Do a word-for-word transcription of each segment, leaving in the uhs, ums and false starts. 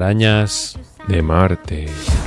Arañas de Marte.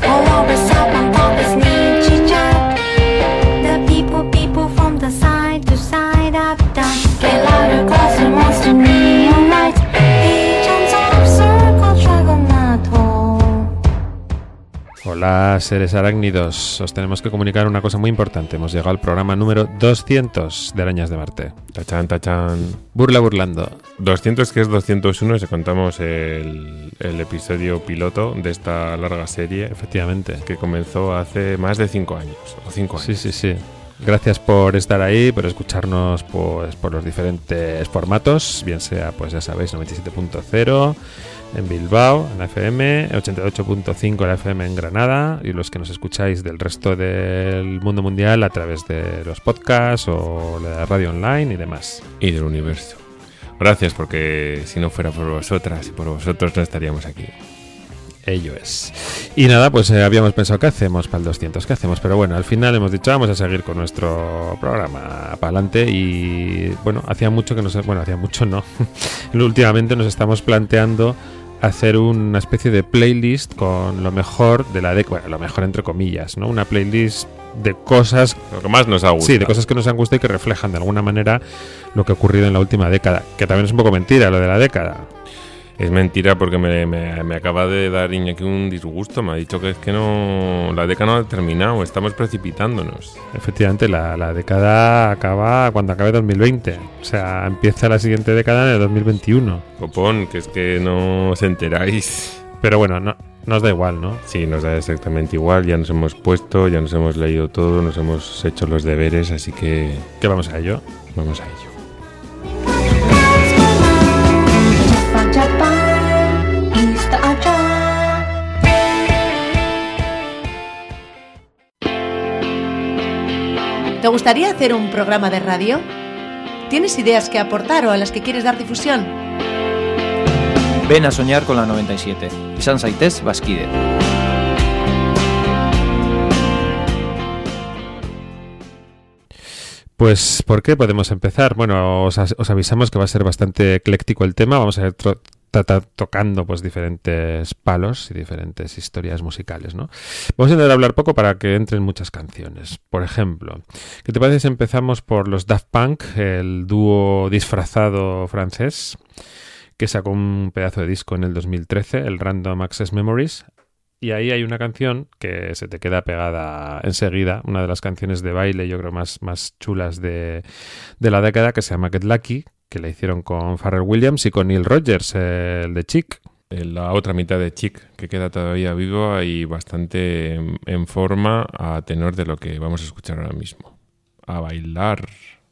Hola, seres arácnidos. Os tenemos que comunicar una cosa muy importante. Hemos llegado al programa número doscientos de Arañas de Marte. Tachan, tachan. Burla burlando. doscientos, que es doscientos uno, si contamos el, el episodio piloto de esta larga serie. Efectivamente. Que comenzó hace más de cinco años. O cinco años. Sí, sí, sí. Gracias por estar ahí, por escucharnos pues, por los diferentes formatos. Bien sea, pues ya sabéis, noventa y siete punto cero... en Bilbao, en la F M, ochenta y ocho punto cinco en la F M en Granada, y los que nos escucháis del resto del mundo mundial a través de los podcasts o la radio online y demás. Y del universo. Gracias, porque si no fuera por vosotras y por vosotros no estaríamos aquí. Ello es. Y nada, pues eh, habíamos pensado qué hacemos para el doscientos, qué hacemos, pero bueno, al final hemos dicho vamos a seguir con nuestro programa para adelante y bueno, hacía mucho que nos... Bueno, hacía mucho no. Últimamente nos estamos planteando hacer una especie de playlist con lo mejor de la década, bueno, lo mejor entre comillas, ¿no? Una playlist de cosas... Lo que más nos ha gustado. Sí, de cosas que nos han gustado y que reflejan de alguna manera lo que ha ocurrido en la última década, que también es un poco mentira lo de la década. Es mentira porque me, me, me acaba de dar Iñaki un disgusto. Me ha dicho que es que no, la década no ha terminado, estamos precipitándonos. Efectivamente, la, la década acaba cuando acabe dos mil veinte. O sea, empieza la siguiente década en el dos mil veintiuno. Copón, que es que no os enteráis. Pero bueno, no, nos da igual, ¿no? Sí, nos da exactamente igual. Ya nos hemos puesto, ya nos hemos leído todo, nos hemos hecho los deberes, así que... ¿Qué vamos a ello? Vamos a ello. ¿Te gustaría hacer un programa de radio? ¿Tienes ideas que aportar o a las que quieres dar difusión? Ven a soñar con la noventa y siete. Izan zaitez bazkide. Pues, ¿por qué podemos empezar? Bueno, os, os avisamos que va a ser bastante ecléctico el tema. Vamos a ir tro- tro- tocando pues diferentes palos y diferentes historias musicales, ¿no? Vamos a intentar hablar poco para que entren muchas canciones. Por ejemplo, ¿qué te parece si empezamos por los Daft Punk, el dúo disfrazado francés, que sacó un pedazo de disco en el dos mil trece, el Random Access Memories? Y ahí hay una canción que se te queda pegada enseguida, una de las canciones de baile, yo creo, más, más chulas de, de la década, que se llama Get Lucky, que la hicieron con Pharrell Williams y con Neil Rogers, el de Chic. La otra mitad de Chic, que queda todavía vivo y bastante en, en forma a tenor de lo que vamos a escuchar ahora mismo. A bailar.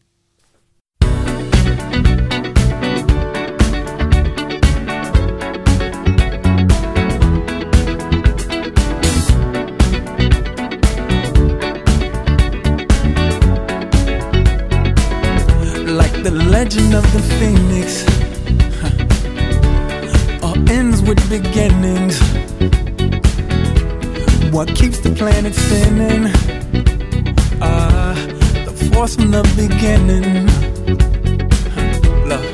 The legend of the phoenix huh. All ends with beginnings. What keeps the planet spinning? Ah, uh, the force from the beginning. Huh. Love.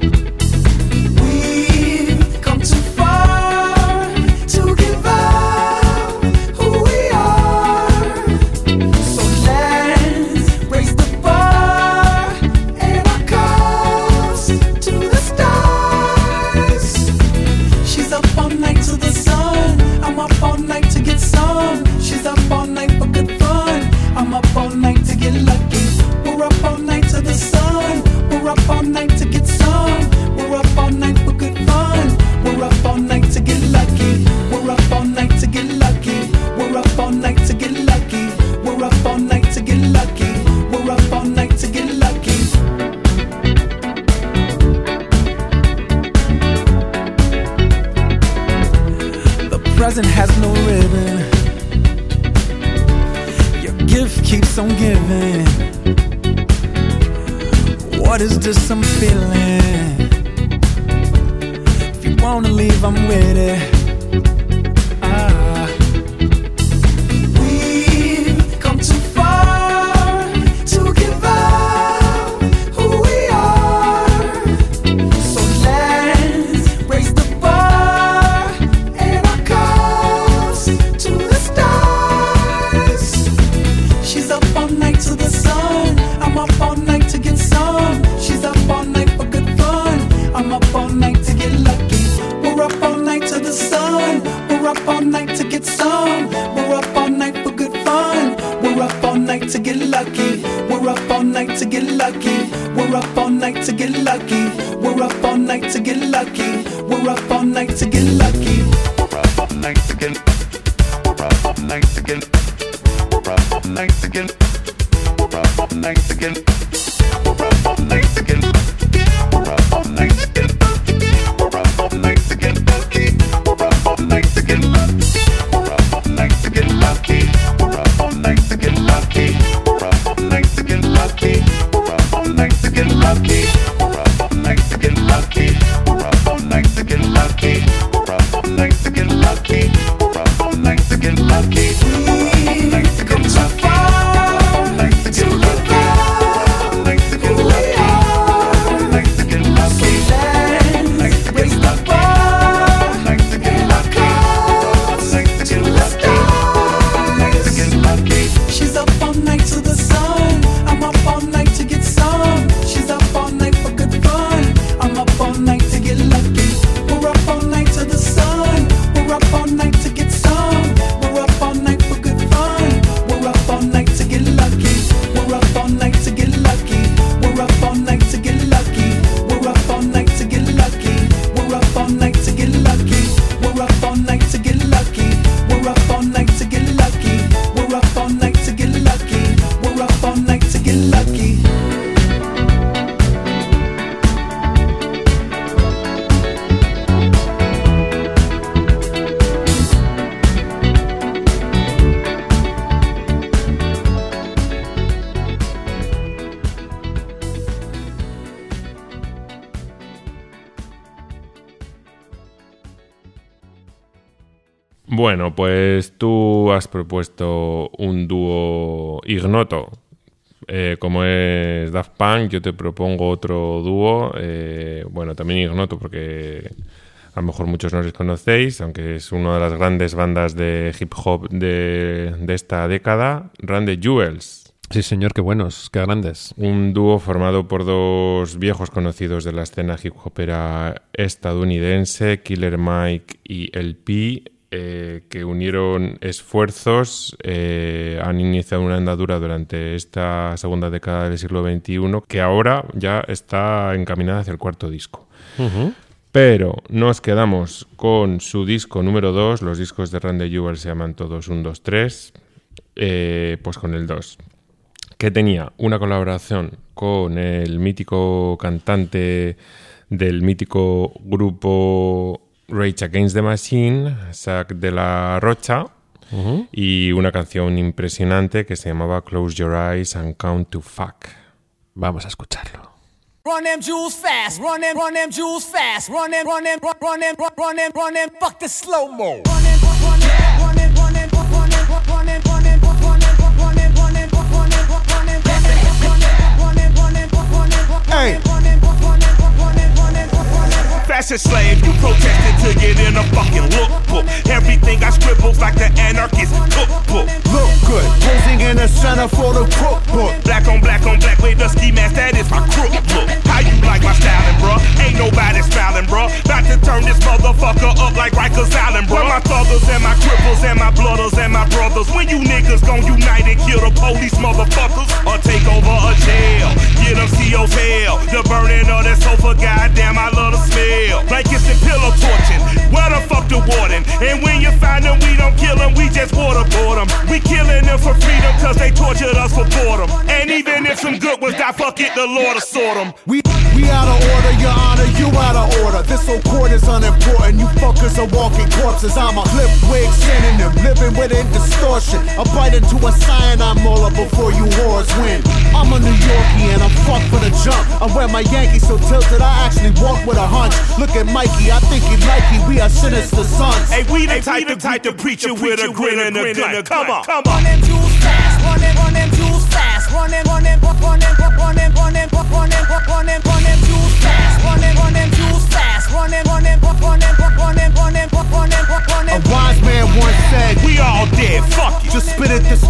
We've come too far to give up who we are. So let's raise the bar and our cups to the stars. She's up all night to the sun. I'm up all night to get some. She's up all night for good fun. I'm up all night to get lucky. We're up all night to the sun. We're up all night to get some. We're up all night for good fun. We're up all night to get lucky. We're up all night to get lucky. We're up all night to get lucky. We're up all night to get lucky. We're up all night to get lucky. The present has no ribbon. Your gift keeps on giving. What is this I'm feeling? If you wanna leave, I'm with it. Ah. We've come too far to give up who we are. So let's raise the bar and night to get some. We're up all night for good fun. We're up all night to get lucky. We're up all night to get lucky. We're up all night to get lucky. We're up all night to get lucky. We're up all night to get lucky. We're up all night to get. We're up all night to get. We're up all night to get. We're up all night to get. We're up all night to get. We're up all night to get. We're up all night to get lucky. We're up all night to get lucky. We're up all night to get lucky. We're up all night to get lucky. We're up all night to get lucky. We're up all night to get lucky. We're up all night to get lucky. We're up all night to get lucky. We're up all night to get lucky. We're up all night to get lucky. We've come so far to get back who we are. So let's raise the bar and our cups to the stars. She's up all night to the sun. I'm up all night to get some. She's up all night for good fun. I'm up all night to get lucky. We're up all night to the sun. We're up all night to get some. We're up all night for good fun. We're up all night to get lucky. We're up all night to get lucky. We're up all night to get lucky. We're up all night to get lucky. We're up all night to get lucky. We're up all night to get lucky. We're up all night to get lucky. We're up all night to get lucky. We're up all night to get lucky. Bueno, pues tú has propuesto un dúo ignoto, eh, como es Daft Punk. Yo te propongo otro dúo, eh, bueno, también ignoto porque a lo mejor muchos no les conocéis, aunque es una de las grandes bandas de hip hop de, de esta década, Run the Jewels. Sí, señor, qué buenos, qué grandes. Un dúo formado por dos viejos conocidos de la escena hip hopera estadounidense, Killer Mike y L P, eh, que unieron esfuerzos, eh, han iniciado una andadura durante esta segunda década del siglo veintiuno, que ahora ya está encaminada hacia el cuarto disco. Uh-huh. Pero nos quedamos con su disco número dos. Los discos de Run the Jewels se llaman todos uno, dos, tres. Eh, pues con el dos, que tenía una colaboración con el mítico cantante del mítico grupo Rage Against the Machine, Zack de la Rocha, uh-huh. y una canción impresionante que se llamaba Close Your Eyes and Count to Fuck. Vamos a escucharlo. Run them jewels fast, run them, run them jewels fast, run them, run them, run, run them, run, run them, run them, fuck the slow mo. Run them, run them, run them, run them, run them, run them, run them, run them, run them, run them, run them, run them, run them, run them, run them, run them, Hey. run them, run them, run them, run them, run them. Fashion slave, you protested to get in a fucking lookbook. Everything I scribbles like the anarchist cookbook. Look good, posing in the center for the cookbook. Black on black on black with the ski mask, that is my crook look. How you like my styling, bruh? Ain't nobody smiling, bruh. About to turn this motherfucker up like Rikers Island, bruh. My thuggers and my cripples and my blooders and my brothers. When you niggas gon' unite and kill the police motherfuckers, or take over a jail, get them C O's hell. The burning of that sofa, goddamn, I love the smell. Blankets and pillow torching, where the fuck the warden? And when you find them, we don't kill them, we just waterboard them. We killing them for freedom, cause they tortured us for boredom. And even if some good ones die, fuck it, the Lord will sort them. We we out of order, your honor, you out of order. This whole court is unimportant, you fuckers are walking corpses. I'm a clip wig synonym, living within distortion. I bite into a cyanide molar before you whores win. I'm a New Yorkie and I'm fucked for the jump. I wear my Yankees so tilted, I actually walk with a hunch. Look at Mikey, I think he like you, we are sinister sons. Hey, we the type to type to preach you with a grin and a gun. Come on, come on. Run them jewels fast, run them, run them jewels fast, run them, run them, run them, run them, run them, run them, run them, run them jewels fast, run them, run them jewels fast, run them, run them, run them, run them, run them, run them, run them. A wise man once said, we all dead, fuck you. Just spit it, disgusting young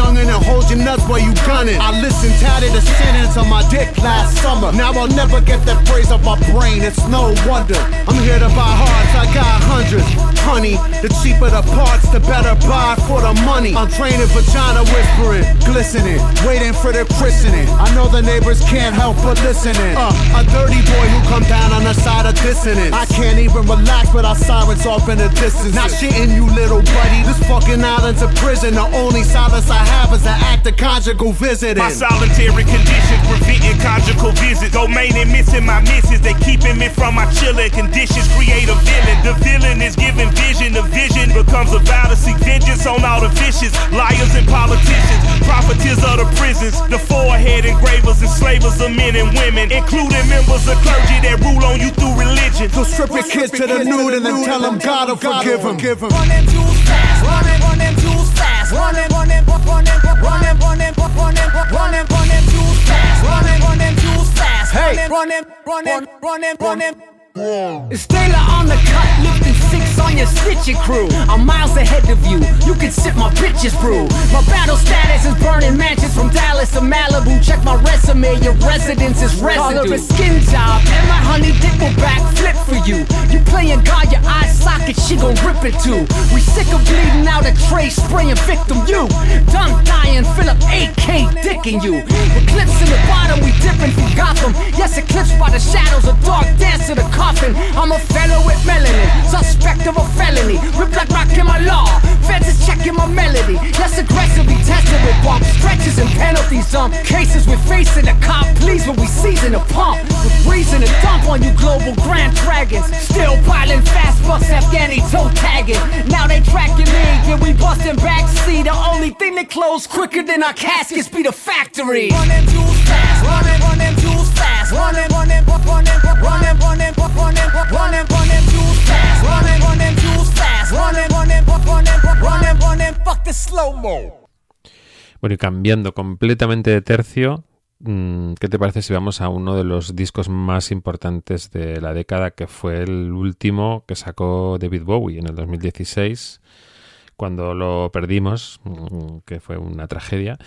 youngin' and hold your nuts while you gunning. I listened tatted a sentence on my dick last summer. Now I'll never get that phrase off my brain, it's no wonder. I'm here to buy hearts, I got hundreds. Honey, the cheaper the parts, the better buy for the money. I'm training vagina whispering, glistening, waiting for the christening. I know the neighbors can't help but listening. Uh, a dirty boy who come down on the side of dissonance. I can't even relax without sirens off in the distance. Not shitting you, little buddy. This fucking island's a prison. The only silence I have is an act of conjugal visiting. My solitary conditions preventing conjugal visits. Domain and missing my misses. They keeping me from my chilling conditions. Create a villain. The villain is giving vision. The vision becomes a vow to seek vengeance on all the vicious liars and politicians. Profiteers of the prisons. The forehead engravers and slavers of men and women, including members of clergy that rule on you through religion. So strip your kids to the nude and then tell them God will forgive them. Run them jewels fast, run them, run them jewels fast, run them, run them, run them, run them, run them, run them, run them, run them jewels fast, run them, run them jewels fast, hey, run them, run them, run them, run them. It's Taylor on the cut, lifting six on your stitching crew. I'm miles ahead of you, you can sip my bitches brew. My battle status is burning mansions from Dallas to Malibu. Check my resume, your residence is residue. Call her a skin job, and my honey dick will backflip for you. You playing God, your eye socket, she gon' rip it too. We sick of bleeding out a tray, spraying victim you. Done dying, Philip A K dicking you. Eclipse in the bottom, we dipping from Gotham. Yes, eclipsed by the shadows, a dark dance to the coffin. I'm a fellow with melanin, suspect of a felony. Rip like rock in my law, feds is checking my melody. Yes, aggressively tested with bumps, stretches and penalties. Some cases we're facing a cop, please when we season a pump. With reason to dump on you global grand dragons. Still piling fast bucks, Afghani toe tagging. Now they tracking me, yeah we busting backseat. The only thing that close quicker than our caskets be the factory. Run them jewels fast, run them, run them jewels fast, run them, run them, run them, run them, run them, run them, run them, run them jewels fast, run them, run them jewels fast, run them, run them, run them, run them, run them, fuck the slow mo. Bueno, y cambiando completamente de tercio, ¿qué te parece si vamos a uno de los discos más importantes de la década, que fue el último que sacó David Bowie en el dos mil dieciséis, cuando lo perdimos, que fue una tragedia?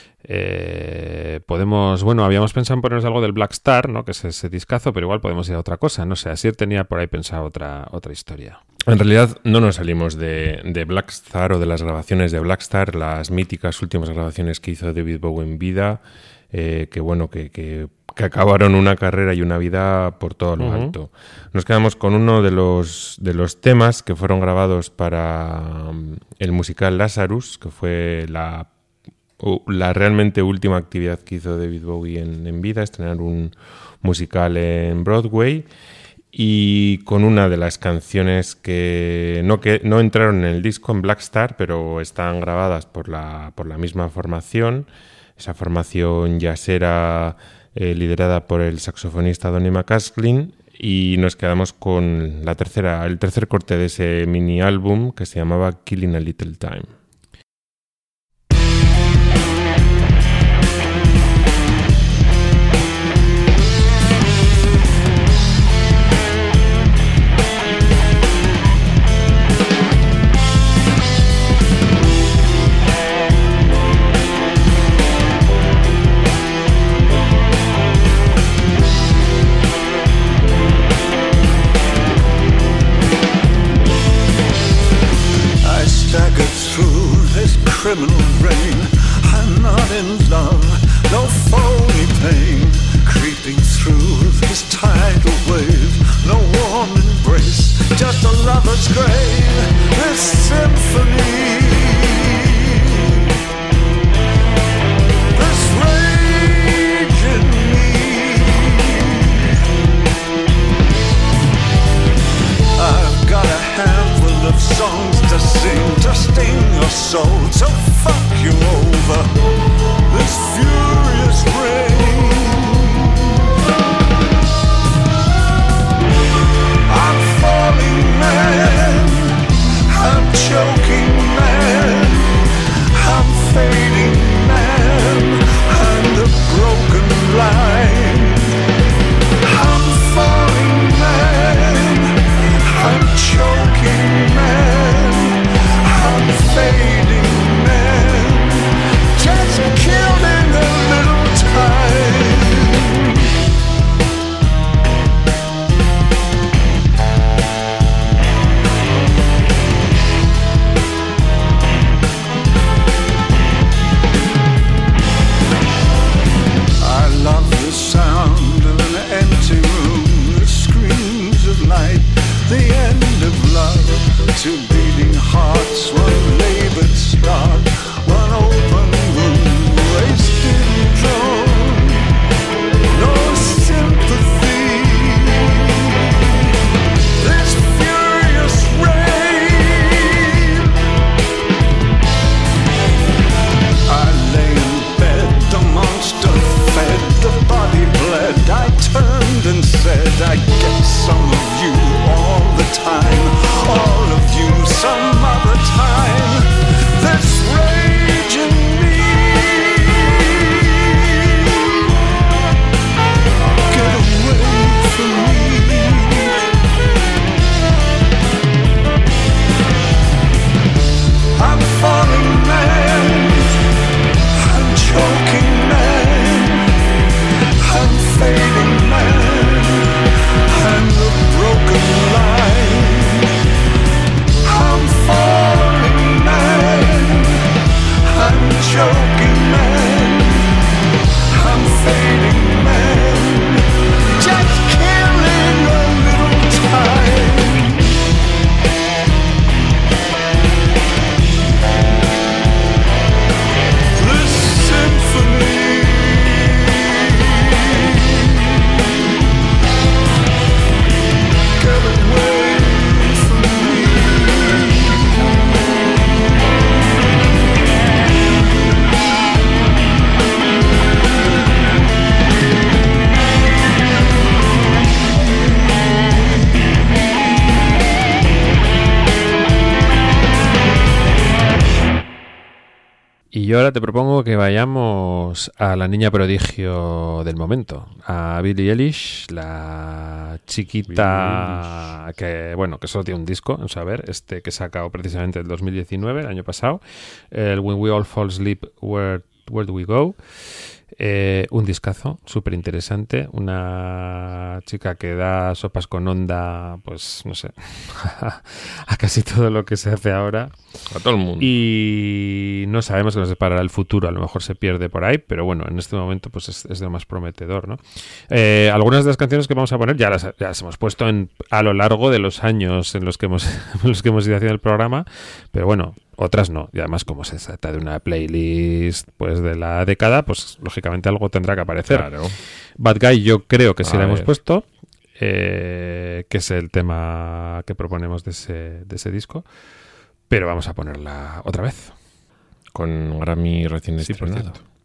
Eh, podemos, bueno, habíamos pensado en ponernos algo del Black Star, ¿no? Que es ese discazo, pero igual podemos ir a otra cosa, no sé, Asier tenía por ahí pensado otra, otra historia. En realidad no nos salimos de, de Black Star o de las grabaciones de Black Star, las míticas últimas grabaciones que hizo David Bowie en vida, eh, que bueno, que, que, que acabaron una carrera y una vida por todo lo uh-huh. alto. Nos quedamos con uno de los, de los temas que fueron grabados para um, el musical Lazarus, que fue la la realmente última actividad que hizo David Bowie en, en vida, estrenar un musical en Broadway, y con una de las canciones que no, que no entraron en el disco, en Black Star, pero están grabadas por la, por la misma formación, esa formación jazzera eh, liderada por el saxofonista Donny McCaslin, y nos quedamos con la tercera, el tercer corte de ese mini álbum que se llamaba Killing a Little Time. Criminal rain, I'm not in love, no phony pain, creeping through this tidal wave, no warm embrace, just a lover's grave, this symphony, this rage in me. I've got a handful of songs to sing, to sting your soul, so fuck you over this furious rain. I'm falling man, I'm choking man, I'm fading man, I'm the broken line. I'm falling man, I'm choking man, I'm fading man, Y yo ahora te propongo que vayamos a la niña prodigio del momento, a Billie Eilish, la chiquita que, bueno, que solo tiene un disco, vamos a ver, este que sacado precisamente el dos mil diecinueve, el año pasado, el When We All Fall Asleep, Where, Where Do We Go? Eh, un discazo súper interesante, una chica que da sopas con onda, pues no sé, a casi todo lo que se hace ahora, a todo el mundo, y no sabemos qué nos deparará el futuro. A lo mejor se pierde por ahí, pero bueno, en este momento pues es, es de lo más prometedor, ¿no? Eh, algunas de las canciones que vamos a poner ya las, ya las hemos puesto en, a lo largo de los años en los que hemos, en los que hemos ido haciendo el programa, pero bueno, otras no, y además como se trata de una playlist pues de la década, pues lógicamente algo tendrá que aparecer. Claro. Bad Guy yo creo que sí a la hemos ver. puesto, eh, que es el tema que proponemos de ese, de ese disco, pero vamos a ponerla otra vez. Con Grammy recién Sí, por estrenado. cierto.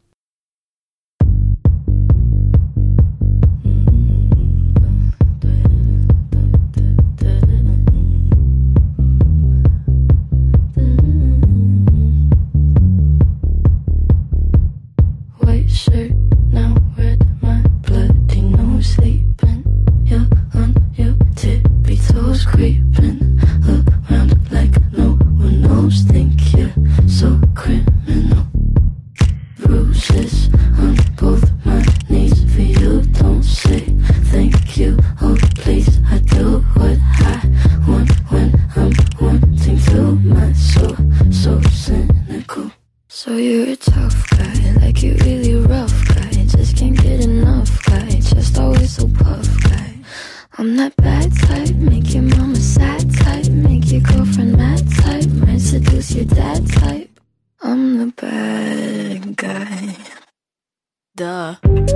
White shirt, now red, my bloody nose sleeping. You're on your tippy toes, creeping around like no one knows. Think you're so criminal. Bruises on both my knees for you. Don't say thank you. Oh please, I do what I want when I'm wanting to. My soul so cynical. So you're a tough guy, like you really rough guy. Just can't get enough guy, just always so puff guy. I'm that bad type, make your mama sad type, make your girlfriend mad type, might seduce your dad type. I'm the bad guy. Duh.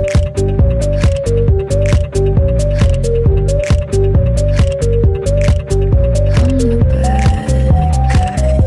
I'm the bad guy.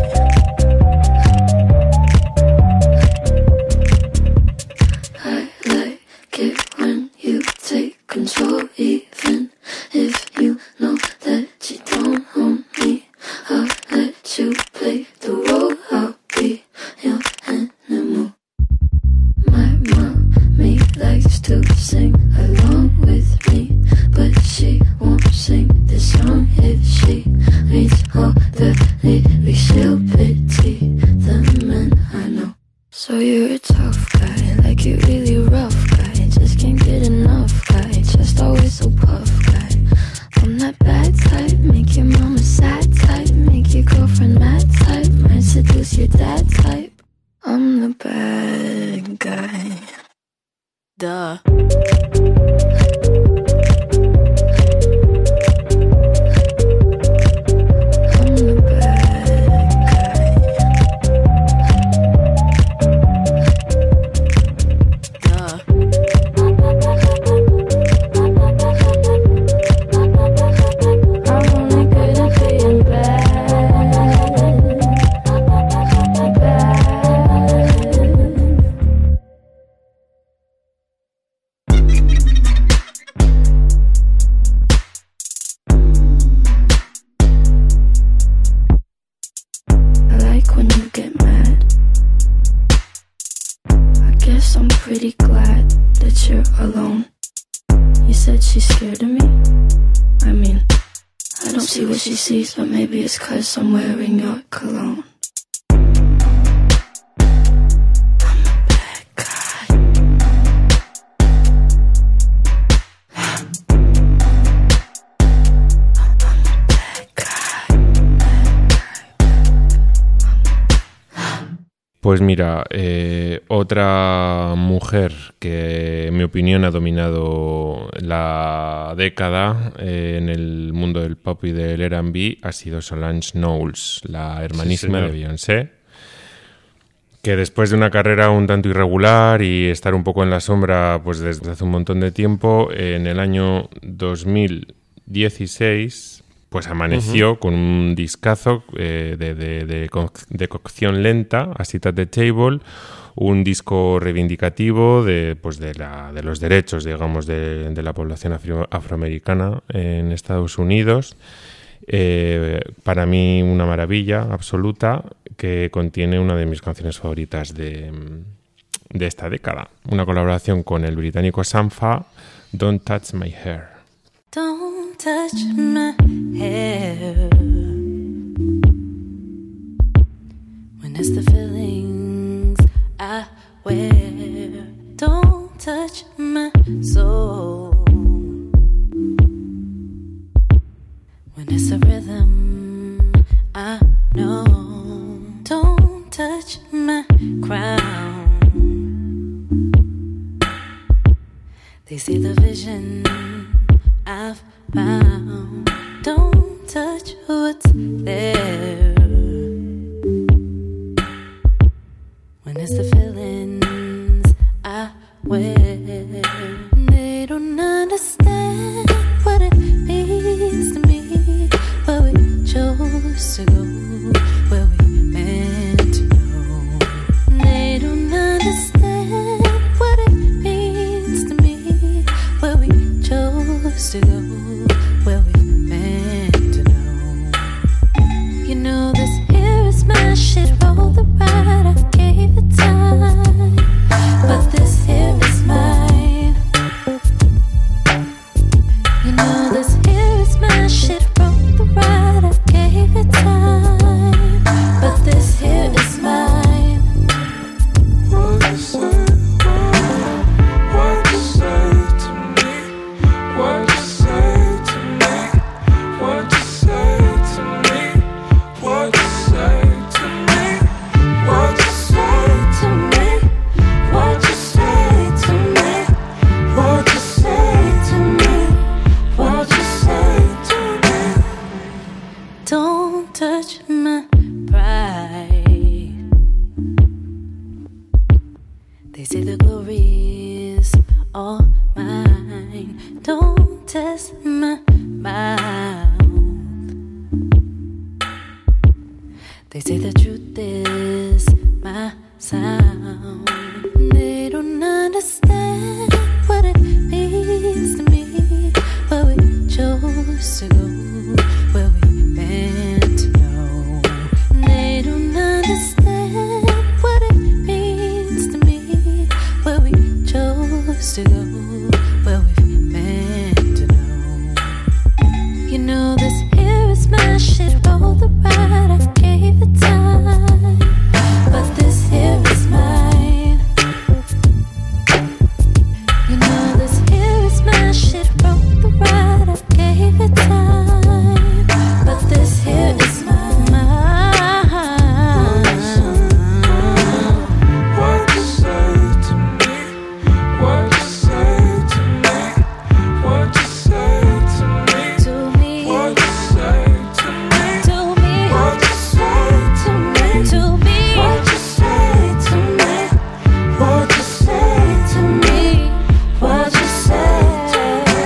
I like it when you take control, even if you know that you don't own me. I'll let you play the role, I'll be your animal. My mommy likes to sing along with me, but she won't sing this song if she reads all the lyrics. She'll pity the men I know. So you're a tough guy, like you really rough guy. Just can't get enough guy, just always so puff guy. I'm that bad type, make your mama sad type, make your girlfriend mad type, might seduce your dad type. I'm the bad guy. Duh. I'm the bad guy. Duh. I'm only good at being bad. Bad. I like when you get mad. I guess I'm pretty glad that you're alone. You said she's scared of me? I mean, I don't see what she sees, but maybe it's 'cause I'm wearing your cologne. Pues mira, eh, otra mujer que en mi opinión ha dominado la década eh, en el mundo del pop y del R and B ha sido Solange Knowles, la hermanísima Sí, de señor. Beyoncé, que después de una carrera un tanto irregular y estar un poco en la sombra pues desde hace un montón de tiempo, en el año dos mil dieciséis pues amaneció Ujú. con un discazo eh, de, de, de, co- de cocción lenta, A Seat at the Table, un disco reivindicativo de, pues de, la, de los derechos, digamos, de, de la población afro- afroamericana en Estados Unidos. Eh, para mí una maravilla absoluta que contiene una de mis canciones favoritas de, de esta década. Una colaboración con el británico Sampha, Don't Touch My Hair. Don't touch my hair when it's the feelings I wear. Don't touch my soul when it's a rhythm I know. Don't touch my crown. They see the vision I've found. Don't touch what's there when it's the feelings I wear. They don't understand what it means to me, where we chose to go, where we meant to know. They don't understand what it means to me, where we chose to go, where we meant to know. You know this here is my shit, roll the ride, I gave it time, but this here is mine. You know this here is my shit, roll the ride, I gave it time, but this here is mine. What you say, what you say to me, what you say to me, what you say to me, what you say to me, what you say to me, what you say to me, what you say to me, what you say to me. Don't touch my pride. They say the glory's all mine. Don't test my mouth. They say the truth is my sound. They don't understand what it means to me, where we chose to go, where we meant to know. They don't understand what it means to me, where we chose to go, where we meant to know. You know this here is my shit, roll the ride, I gave it time, but this here is mine. You know this here is my shit, roll the ride, I gave it time, but this here is mine. What you say to me, what you say to me, what you say to me, To me, what you say to me, to me, what you say to me, to me, what you say to me, what you say to me, what you say to me.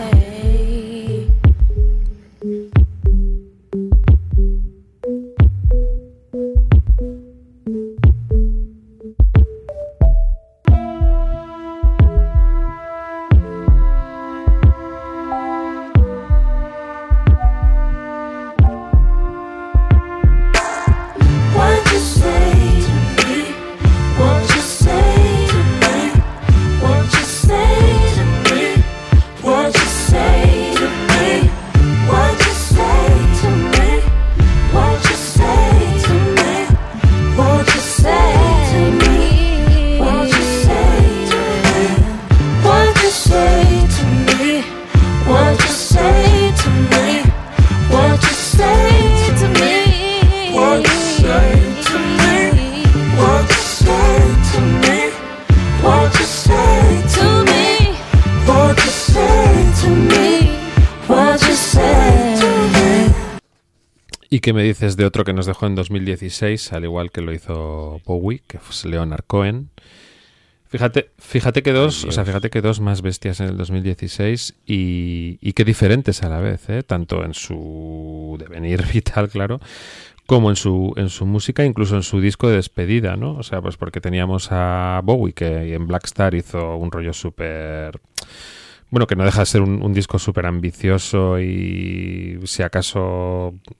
What you say to me, what you say to me, what you say to me, what you say to me, what you say to me, what you say to me, what you say to me, what you say to me, what you say to me, what you say to me, what you say to me, what you say to me, what you say to me, what you say to me, what you say to me, what you say to me. ¿Y qué me dices de otro que nos dejó en dos mil dieciséis, al igual que lo hizo Bowie, que fue Leonard Cohen? Fíjate, fíjate que dos, o sea, fíjate que dos más bestias en el dos mil dieciséis y, y qué diferentes a la vez, ¿eh? Tanto en su devenir vital, claro, como en su en su música, incluso en su disco de despedida, ¿no? O sea, pues porque teníamos a Bowie, que en Black Star hizo un rollo súper... Bueno, que no deja de ser un, un disco súper ambicioso y, si acaso,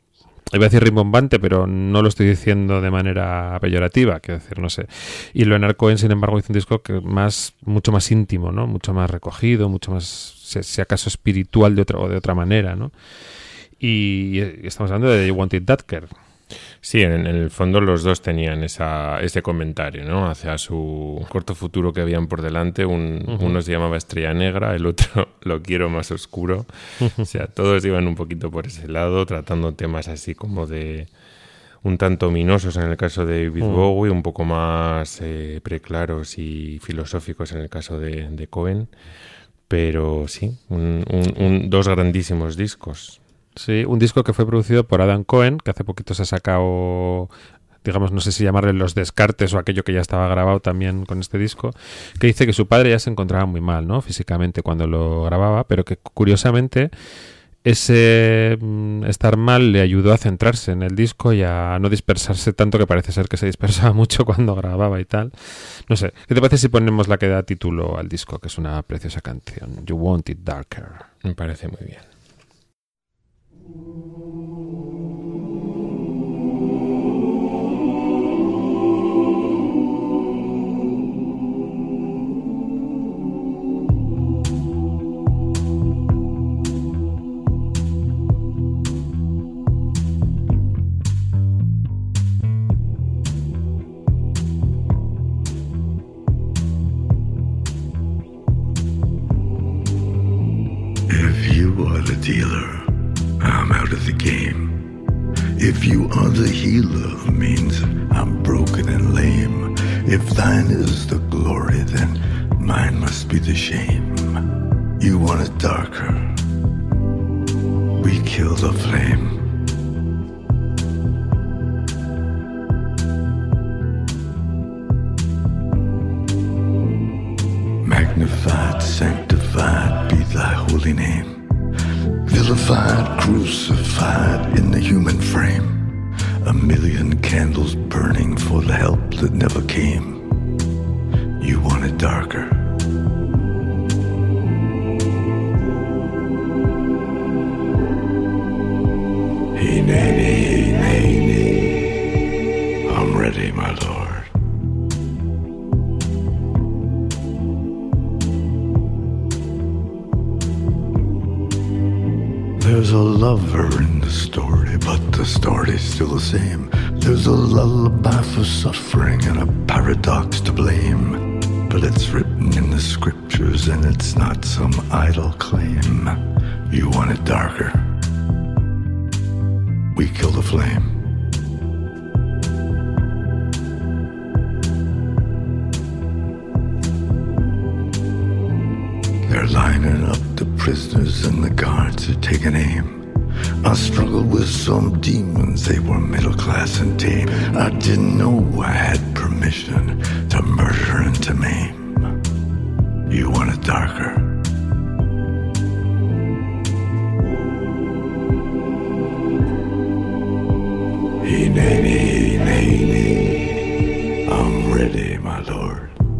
iba a decir rimbombante, pero no lo estoy diciendo de manera peyorativa, quiero decir, no sé. Y Leonard Cohen, sin embargo, hizo un disco que más, mucho más íntimo, ¿no? Mucho más recogido, mucho más, si, si acaso espiritual de otra, o de otra manera, ¿no? Y, y estamos hablando de You Want It That Girl. Sí, en, en el fondo los dos tenían esa, ese comentario, ¿no? Hacia su corto futuro que habían por delante. Un, uh-huh. Uno se llamaba Estrella Negra, el otro Lo Quiero Más Oscuro. Uh-huh. O sea, todos iban un poquito por ese lado, tratando temas así como de un tanto ominosos en el caso de David uh-huh. Bowie, un poco más eh, preclaros y filosóficos en el caso de, de Cohen. Pero sí, un, un, un, dos grandísimos discos. Sí, un disco que fue producido por Adam Cohen, que hace poquito se ha sacado, digamos, no sé si llamarle los descartes o aquello que ya estaba grabado también con este disco, que dice que su padre ya se encontraba muy mal, ¿no? Físicamente cuando lo grababa, pero que curiosamente ese mm, estar mal le ayudó a centrarse en el disco y a no dispersarse tanto, que parece ser que se dispersaba mucho cuando grababa y tal. No sé, ¿qué te parece si ponemos la que da título al disco, que es una preciosa canción, You Want It Darker? Me parece muy bien. If you are the dealer, I'm out of the game. If you are the healer, means I'm broken and lame. If thine is the glory, then mine must be the shame. You want it darker, we kill the flame. Magnified, sanctified be thy holy name. Vilified, crucified in the human frame. A million candles burning for the help that never came. You want it darker. Hey, nay, nay, nay, nay. I'm ready, my lord. There's a lover in the story, but the story's still the same. There's a lullaby for suffering and a paradox to blame. But it's written in the scriptures and it's not some idle claim. You want it darker, we kill the flame. They're lining up the prisoners and the guards are taking aim. I struggled with some demons, they were middle class and tame. I didn't know I had permission to murder and to maim. You want it darker, hey, nay, nay, nay, nay. I'm ready, my lord.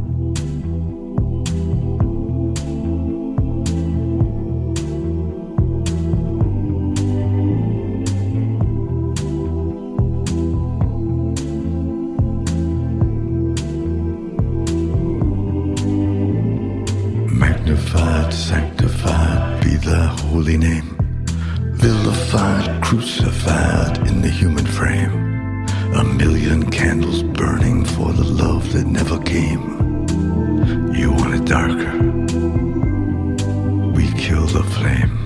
Magnified, sanctified be thy holy name. Vilified, crucified in the human frame. A million candles burning for the love that never came. You want it darker, we kill the flame.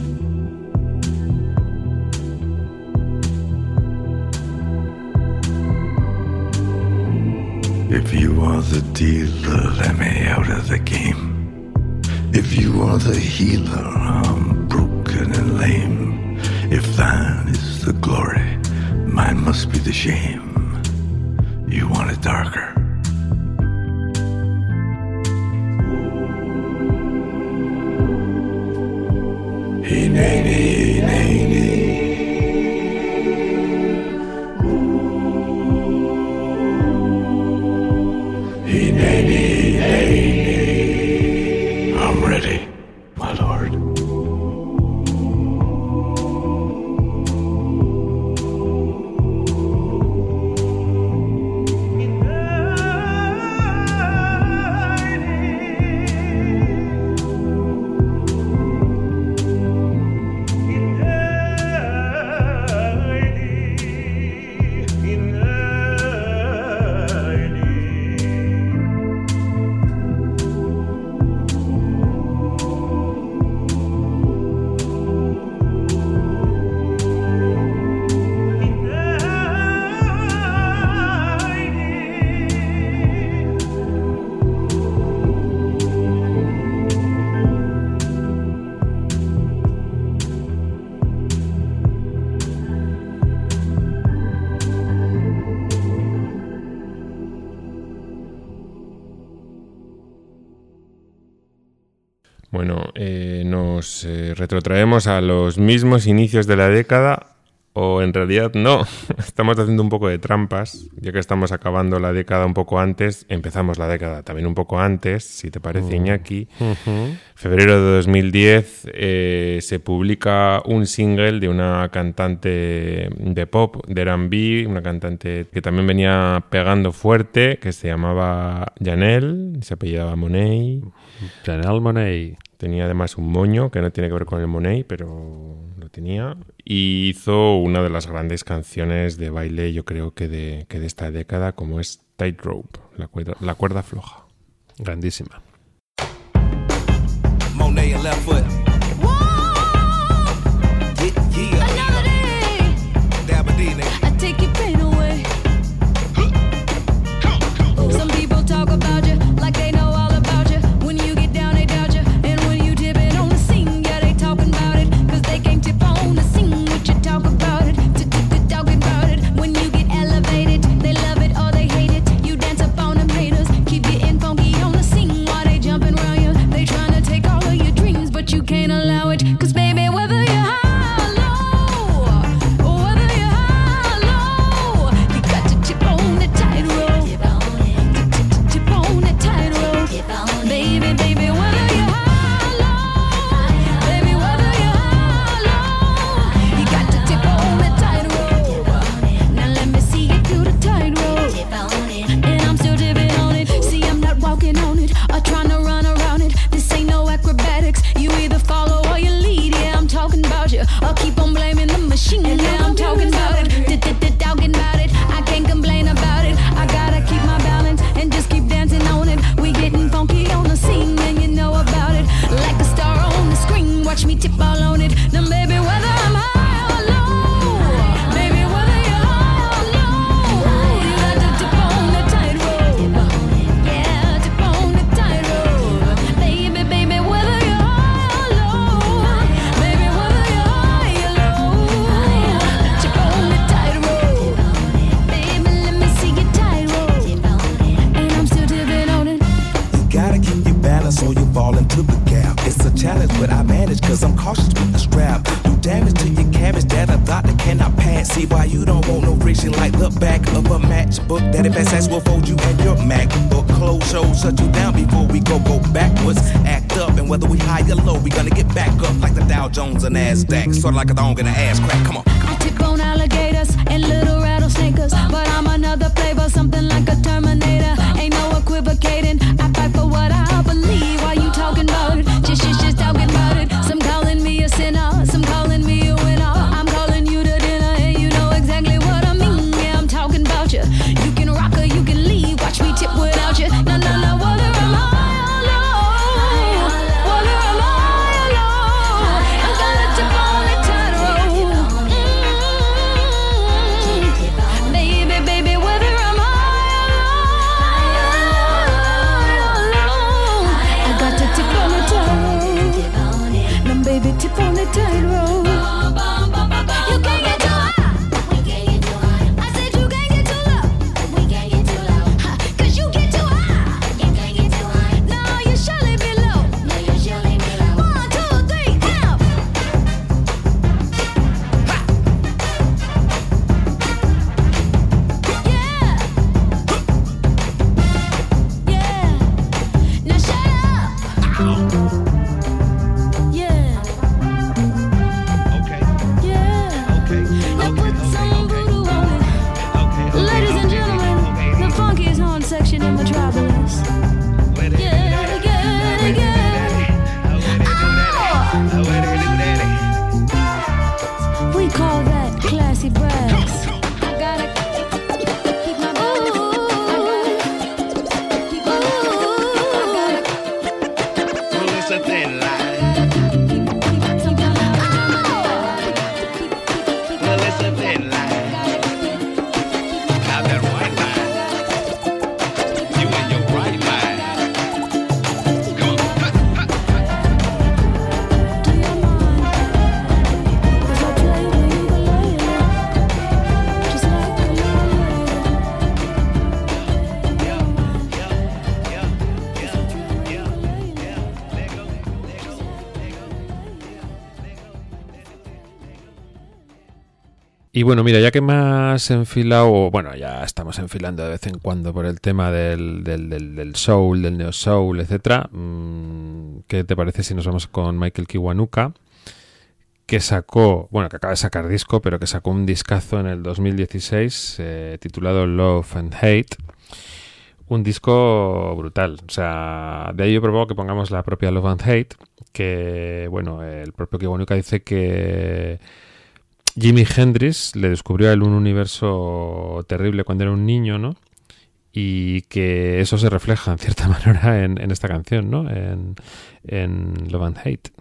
If you are the dealer, let me out of the game. If you are the healer, I'm broken and lame. If thine is the glory, mine must be the shame. You want it darker, hey, nay, nay, nay, nay. Hey, nay, nay, nay, nay. I'm ready, my lord. Bueno, eh, nos eh, retrotraemos a los mismos inicios de la década, o en realidad no, estamos haciendo un poco de trampas, ya que estamos acabando la década un poco antes, empezamos la década también un poco antes, si te parece, Mm. Iñaki. Ujú. Febrero de dos mil diez eh, se publica un single de una cantante de pop, de R and B, una cantante que también venía pegando fuerte, que se llamaba Janelle, se apellidaba Monet. Janelle Monáe. Tenía además un moño que no tiene que ver con el Monet, pero lo tenía. Y hizo una de las grandes canciones de baile, yo creo que de, que de esta década, como es Tightrope, la cuerda, la cuerda floja. Grandísima. Monet and left foot. Yeah, yeah. Another day, Dabba D, nigga. I take your pain away. Some people talk about you like they know all about you. When you get down, they doubt you. And when you dip it on the scene, yeah, they talking about it. Cause they can't tip on the scene, what you talk about it. Talking about it. When you get elevated, they love it or they hate it. You dance up on them haters, keep getting funky on the scene while they jumping around you. They trying to take all of your dreams, but you can't allow it. Cause baby, whether you're high or low, or whether you're high or low, you got to tip on the tightrope. Tip on the tightrope. Baby, baby, whether you're high or low, baby, whether you're high or low, you got to tip on the tightrope. Now let me see you do the tightrope. And I'm still dipping on it. See, I'm not walking on it or trying to run around it. This ain't no acrobatics. You either follow or you lead. Yeah, I'm talking about you. Or keep on blaming the machine. Yeah, I'm talking about it. Talking about it. I can't complain about it. I gotta keep my balance and just keep dancing on it. We getting funky on the scene and you know about it. Like a star on the screen. Watch me tip all on it. Now, baby, whether I'm high or low, baby, whether you're high or low, you got to tip on the tightrope. Yeah, tip on the tightrope. Baby, baby, whether you're high or low, baby, whether you're high or low, tip on the tightrope. Baby, let me see your tightrope. And I'm still dipping on it. You gotta keep your balance or you fall into the gap. It's a challenge, but I manage cause I'm cautious with the strap. Do damage to your cabbage that a doctor cannot pass. See why you don't want no friction like the back of a matchbook. That if S S will fold you and your MacBook. Close shows shut you down before we go go backwards. Act up and whether we high or low, we gonna get back up like the Dow Jones and NASDAQ. Sort of like a dog in an ass crack. Come on. I tip on alligators and little rattlesnakers, but I'm another flavor, something like a Terminator. Ain't no equivocating. I fight for what I believe. Why you talking about it? Just, just, just talking about it. Some calling me a sinner, some calling me a winner. I'm calling you to dinner, and you know exactly what I mean. Yeah, I'm talking about you. You can rock or you can leave. Watch me tip without you. No, no, no. Whether I'm high or low, whether I'm high or low, I gotta tip on the tightrope. Mm. Baby, baby, whether I'm high or low, I got to tip on the tightrope. Now, baby, tip on the tightrope. You can't get too high. I said you can't get too low. Ha, 'cause you get too high. No, you surely be low. One, two, three, now. Yeah. Yeah. Now shut up. Yeah. Yeah. Now put some voodoo on it. Ladies and gentlemen, the funkiest horn section in Metropolis. Yeah, yeah, yeah. Oh! We call that classy brass. I gotta keep my ooh. I gotta keep my ooh. I gotta Well, it's a thin line. Well, it's a thin line. Now that white line. You Y bueno, mira, ya que más enfilado, o bueno, ya estamos enfilando de vez en cuando por el tema del, del, del, del soul, del neo soul, etcétera. Mmm, ¿Qué te parece si nos vamos con Michael Kiwanuka? Que sacó, bueno, que acaba de sacar disco, pero que sacó un discazo en el dos mil dieciséis eh, titulado Love and Hate. Un disco brutal. O sea, de ahí yo propongo que pongamos la propia Love and Hate, que, bueno, el propio Kiwanuka dice que Jimi Hendrix le descubrió a él un universo terrible cuando era un niño, ¿no? Y que eso se refleja en cierta manera en, en esta canción, ¿no? En, en Love and Hate.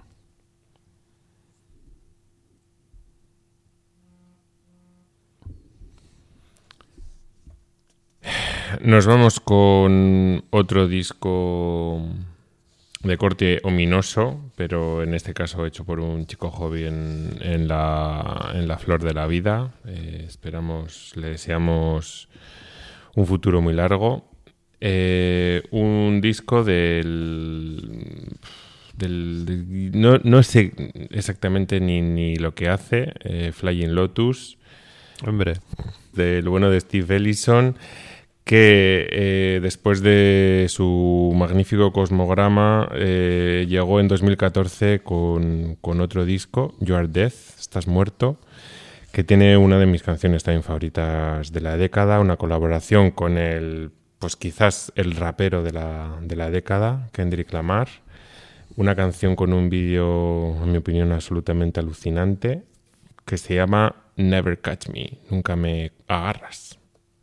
Nos vamos con otro disco de corte ominoso, pero en este caso hecho por un chico joven en la, en la flor de la vida. Eh, esperamos, le deseamos un futuro muy largo. Eh, un disco del... del, del no, no sé exactamente ni, ni lo que hace, eh, Flying Lotus. Hombre. Del bueno de Steve Ellison, que eh, después de su magnífico Cosmograma eh, llegó en dos mil catorce con, con otro disco, You Are Dead, Estás Muerto, que tiene una de mis canciones también favoritas de la década, una colaboración con el, pues quizás el rapero de la, de la década, Kendrick Lamar, una canción con un vídeo, en mi opinión, absolutamente alucinante, que se llama Never Catch Me, Nunca Me Agarras.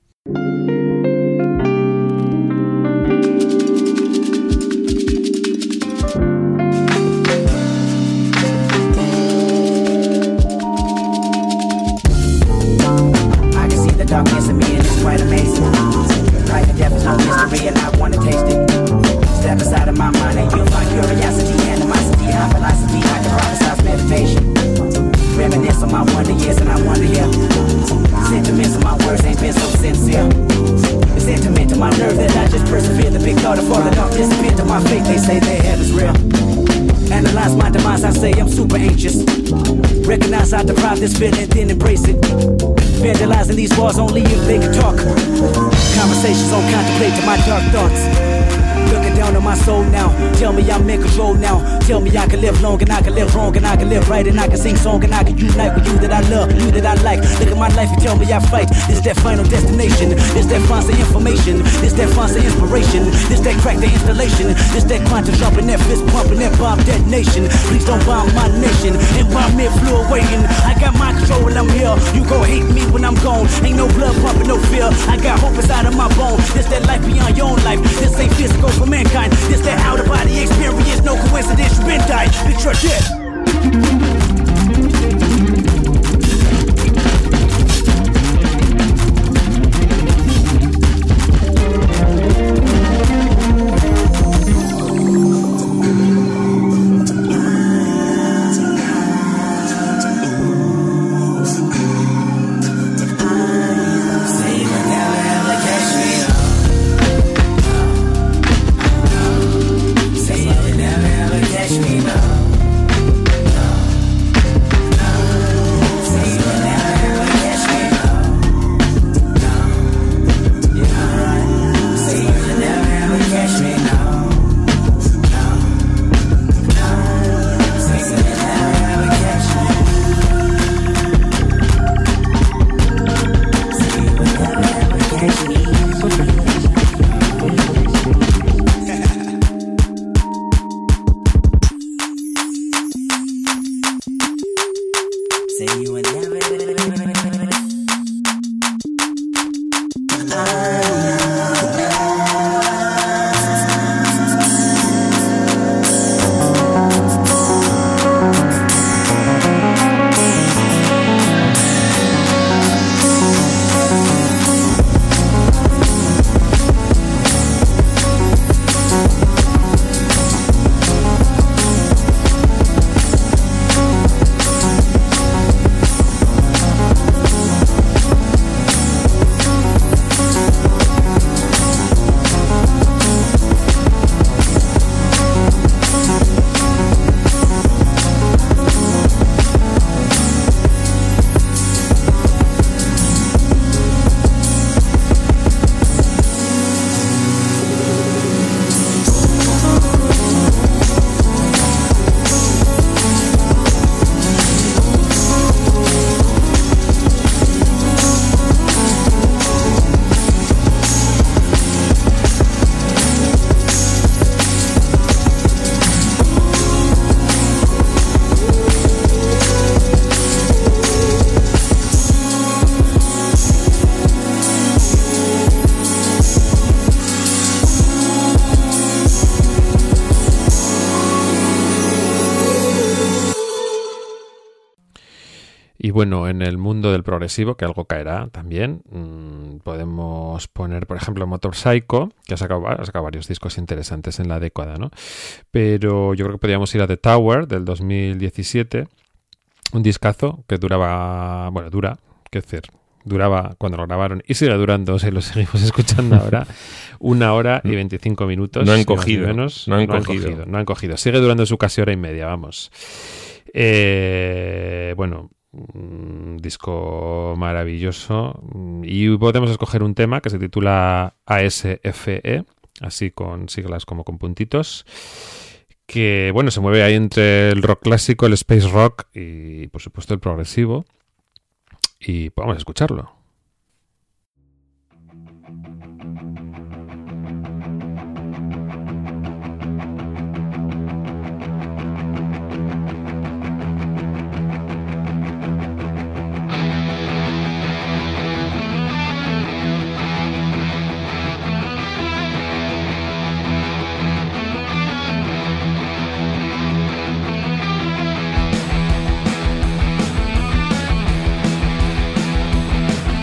Darkness in me and it's quite amazing. Life and death is no mystery and I want to taste it. Step aside of my mind and you'll find curiosity, animosity, high philosophy. I can prophesize meditation. Reminisce on my wonder years and I wonder, yeah. Sentiments of my words ain't been so sincere. It's intimate to my nerve that I just persevere. The big thought of falling off disappear to my faith. They say their heaven's real. Analyze my demise, I say I'm super anxious. Recognize I deprive this feeling, then embrace it. Vandalizing these walls only if they can talk. Conversations on contemplate to my dark thoughts. Looking down on my soul now. Tell me I'm in control now. Tell me I can live long and I can live wrong and I can live right and I can sing song and I can unite with you that I love, you that I like. Look at my life and tell me I fight. This that final destination. This that fancy information. This that fancy inspiration. This that crack the installation. This that quantum jumping, that fist pumping, that bomb detonation. Please don't bomb my nation. And bomb me flew waiting. I got my control when I'm here. You gon' hate me when I'm gone. Ain't no blood pumping, no fear. I got hope inside of my bone. This that life beyond your own life. This ain't physical for mankind. This that out of body experience. No coincidence, you been died. Picture death. bueno, en el mundo del progresivo, que algo caerá también, mmm, podemos poner, por ejemplo, Motorpsycho, que ha sacado, ha sacado varios discos interesantes en la década, ¿no? Pero yo creo que podríamos ir a The Tower, del dos mil diecisiete, un discazo que duraba, bueno, dura, qué decir, duraba cuando lo grabaron y sigue durando, si lo seguimos escuchando ahora, una hora y veinticinco minutos. No han ni más ni cogido, menos. no han no han cogido. cogido. No han cogido. Sigue durando su casi hora y media, vamos. Eh, bueno, un disco maravilloso. Y podemos escoger un tema que se titula A S F E, así con siglas como con puntitos, que, bueno, se mueve ahí entre el rock clásico, el space rock y, por supuesto, el progresivo. Y vamos a escucharlo. Thank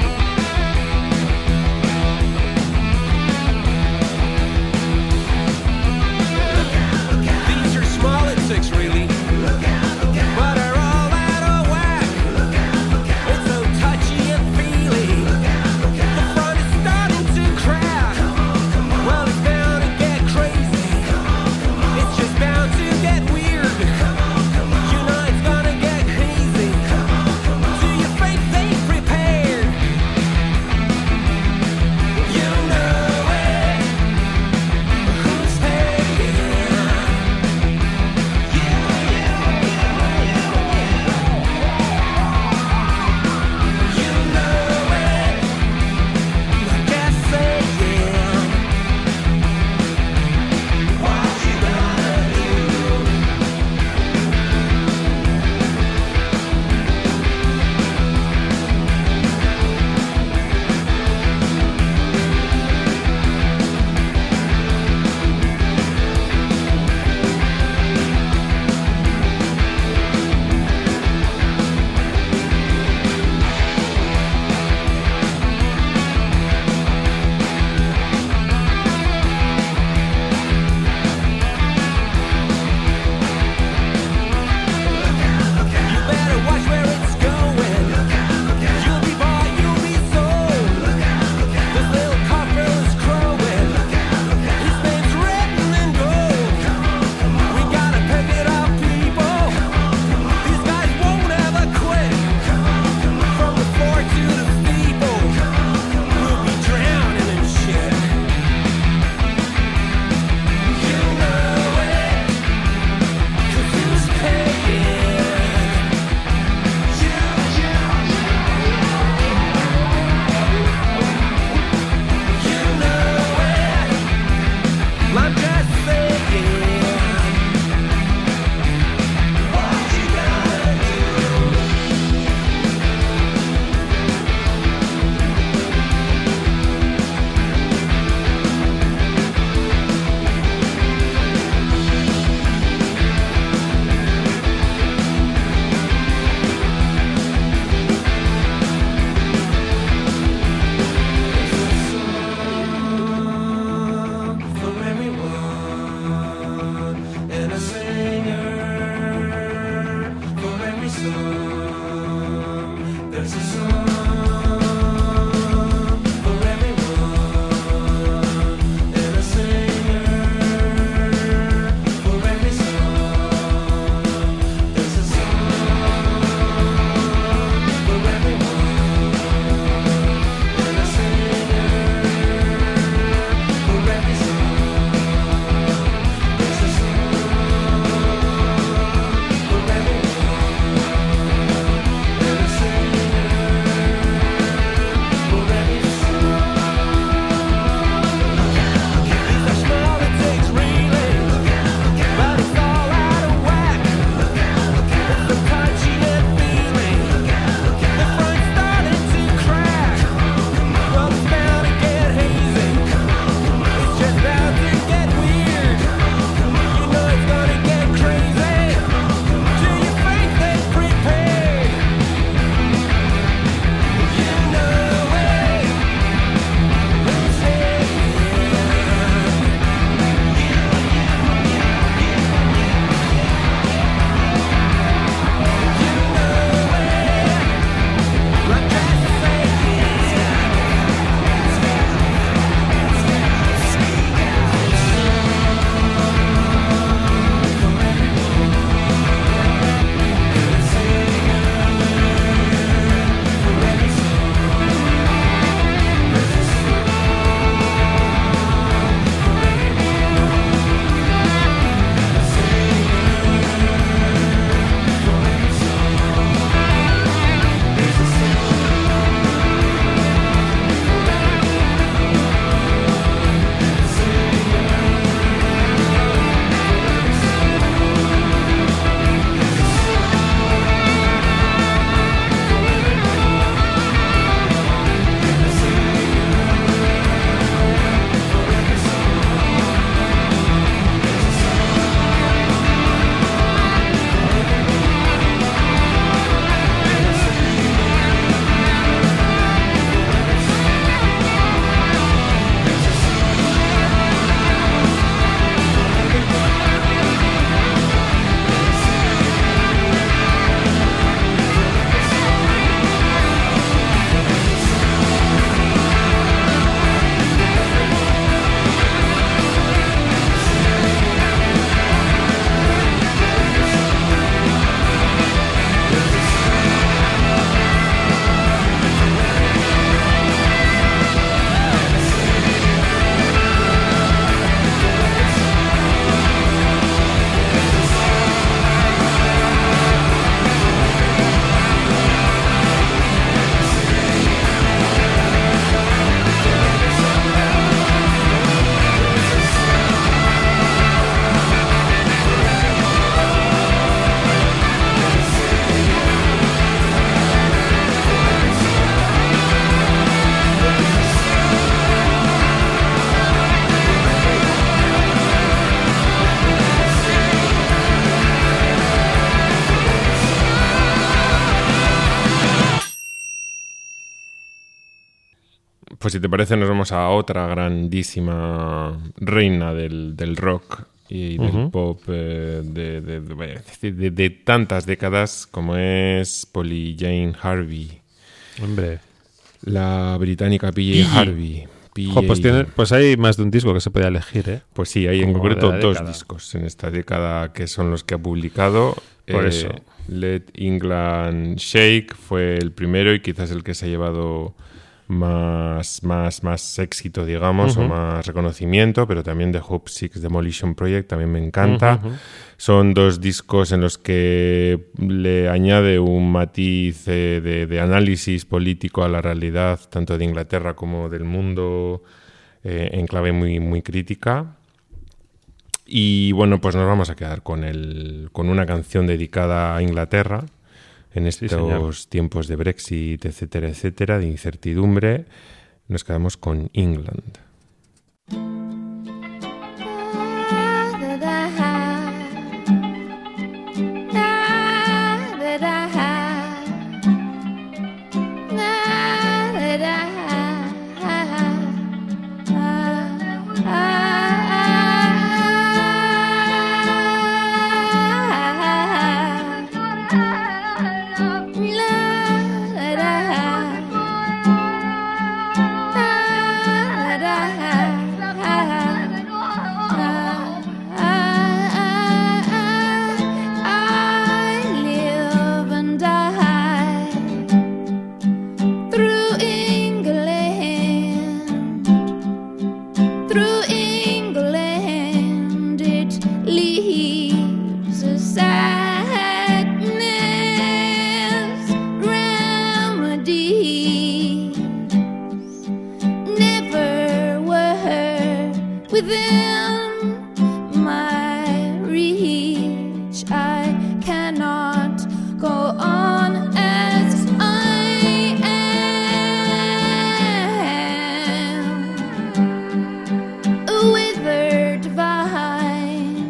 Pues si te parece nos vamos a otra grandísima reina del, del rock y del Ujú. pop eh, de, de, de, de, de tantas décadas como es Polly Jane Harvey. Hombre. La británica P J P J. Harvey. P J. Jo, pues, tiene, pues hay más de un disco que se puede elegir, ¿eh? Pues sí, hay en Como concreto de la dos década. discos en esta década que son los que ha publicado. Por Eh, eso. Let England Shake fue el primero y quizás el que se ha llevado más, más, más éxito, digamos, Ujú. o más reconocimiento, pero también The Hope Six Demolition Project también me encanta. Ujú, ujú. Son dos discos en los que le añade un matiz eh, de, de análisis político a la realidad, tanto de Inglaterra como del mundo, eh, en clave muy, muy crítica. Y bueno, pues nos vamos a quedar con, el, con una canción dedicada a Inglaterra en estos señor. tiempos de Brexit, etcétera, etcétera, de incertidumbre. Nos quedamos con England. I live and die through England, through England. It leaves a sadness remedies never were within my reach. I cannot go on as I am, a withered vine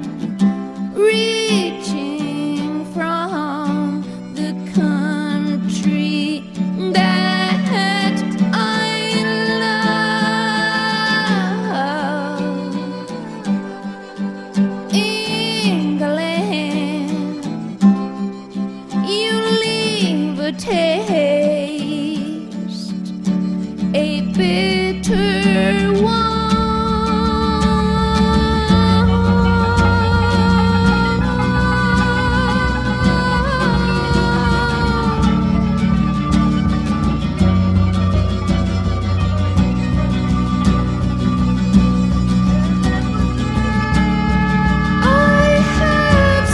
reaching from the country that I love. England, you leave a taste, a bitter one. I have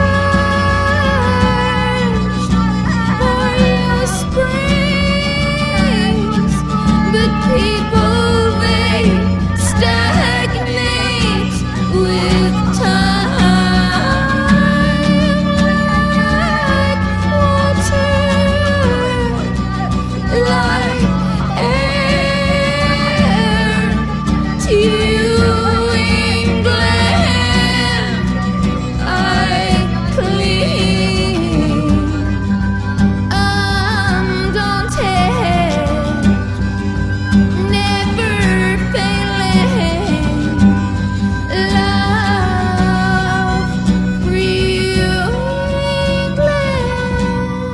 searched for your springs, but people they stagnate with time, like water, like air to England. I cling, undaunted, never failing love for you, England.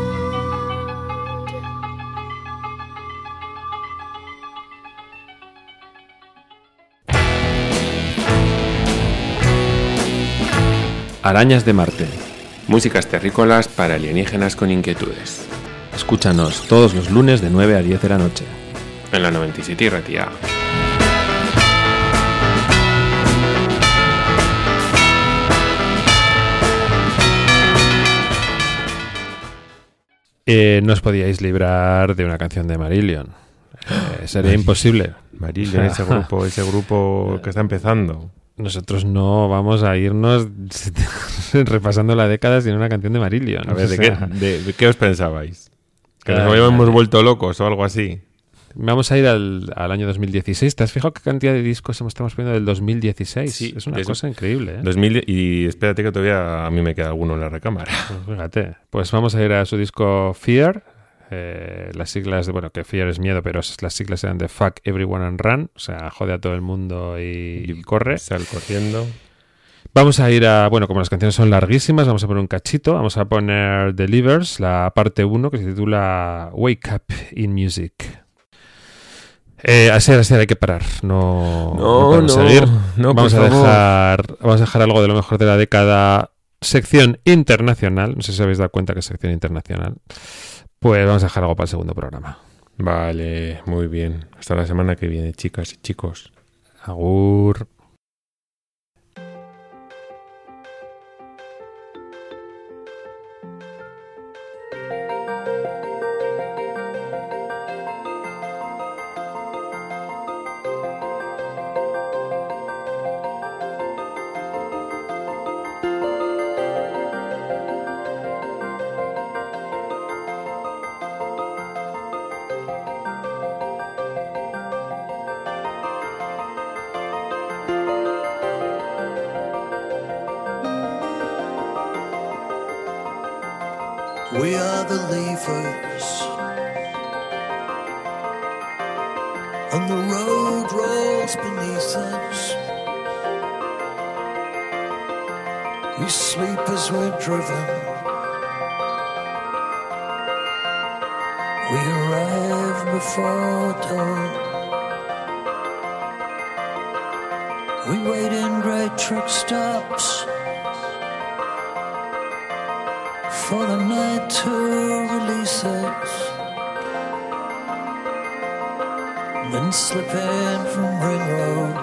Arañas de Marte. Músicas terrícolas para alienígenas con inquietudes. Escúchanos todos los lunes de nueve a diez de la noche. En la noventa y siete y Ratia. Eh, no os podíais librar de una canción de Marillion. Eh, sería imposible. Marillion, ese grupo, ese grupo que está empezando. Nosotros no vamos a irnos repasando la década sin una canción de Marillion. A ver, ¿de, O sea, qué, de, de qué os pensabais? ¿Que nos Ay, habíamos ay. vuelto locos o algo así? Vamos a ir al, al año dos mil dieciséis. ¿Te has fijado qué cantidad de discos estamos poniendo del dos mil dieciséis? Sí, es una es- cosa increíble, ¿eh? dos mil y espérate que todavía a mí me queda alguno en la recámara. Pues fíjate. Pues vamos a ir a su disco Fear, Eh, las siglas, de, bueno, que Fear es miedo, pero las siglas eran de Fuck Everyone and Run, o sea, jode a todo el mundo y, y corre. Sal corriendo. Vamos a ir a, bueno, como las canciones son larguísimas, vamos a poner un cachito, vamos a poner Delivers, la parte uno, que se titula Wake Up in Music. Eh, así, así hay que parar, no, No, no podemos no, seguir. no, vamos, a por favor. dejar, vamos a dejar algo de lo mejor de la década, sección internacional, no sé si os habéis dado cuenta que es sección internacional, pues vamos a dejar algo para el segundo programa. Vale, muy bien. Hasta la semana que viene, chicas y chicos. Agur. We are the leavers, and the road rolls beneath us. We sleep as we're driven. We arrive before dawn. We wait in great truck stops for the night to release us, then slip in from Ring Road